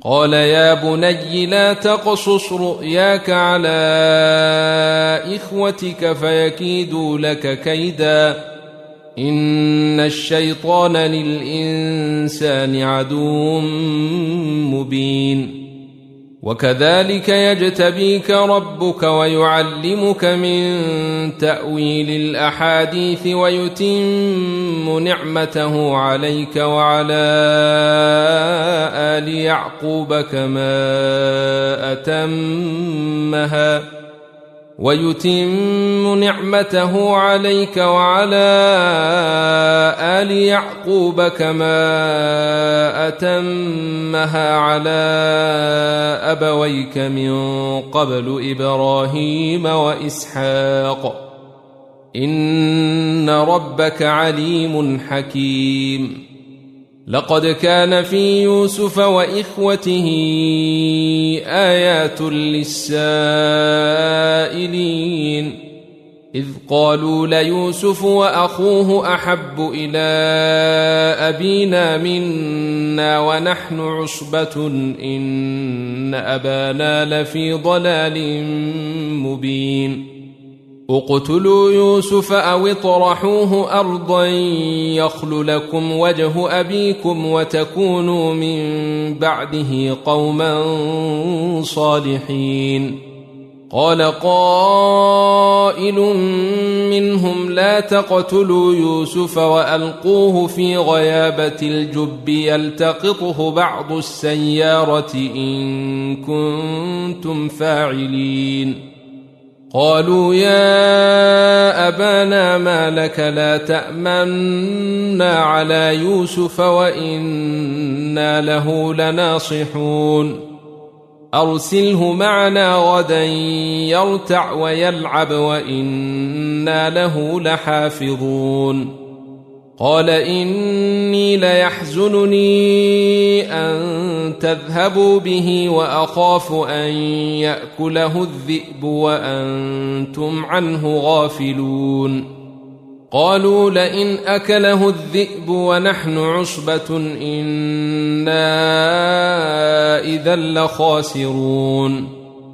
قال يا بني لا تقصص رؤياك على إخوتك فيكيدوا لك كيدا إن الشيطان للإنسان عدو مبين وكذلك يجتبيك ربك ويعلمك من تأويل الأحاديث ويتم نعمته عليك وعلى آل يعقوب كما أتمها على أبويك من قبل إبراهيم وإسحاق إن ربك عليم حكيم لقد كان في يوسف وإخوته آيات للسائلين إذ قالوا ليوسف وأخوه أحب إلى أبينا منا ونحن عصبة إن أبانا لفي ضلال مبين اقتلوا يوسف أو اطرحوه أرضا يخل لكم وجه أبيكم وتكونوا من بعده قوما صالحين قال قائل منهم لا تقتلوا يوسف وألقوه في غيابة الجب يلتقطه بعض السيارة إن كنتم فاعلين قالوا يا أبانا ما لك لا تأمنا على يوسف وإنا له لناصحون أرسله معنا غدا يرتع ويلعب وإنا له لحافظون قال إني ليحزنني أن تذهبوا به وأخاف أن يأكله الذئب وأنتم عنه غافلون قالوا لئن أكله الذئب ونحن عصبة إنا إذا لخاسرون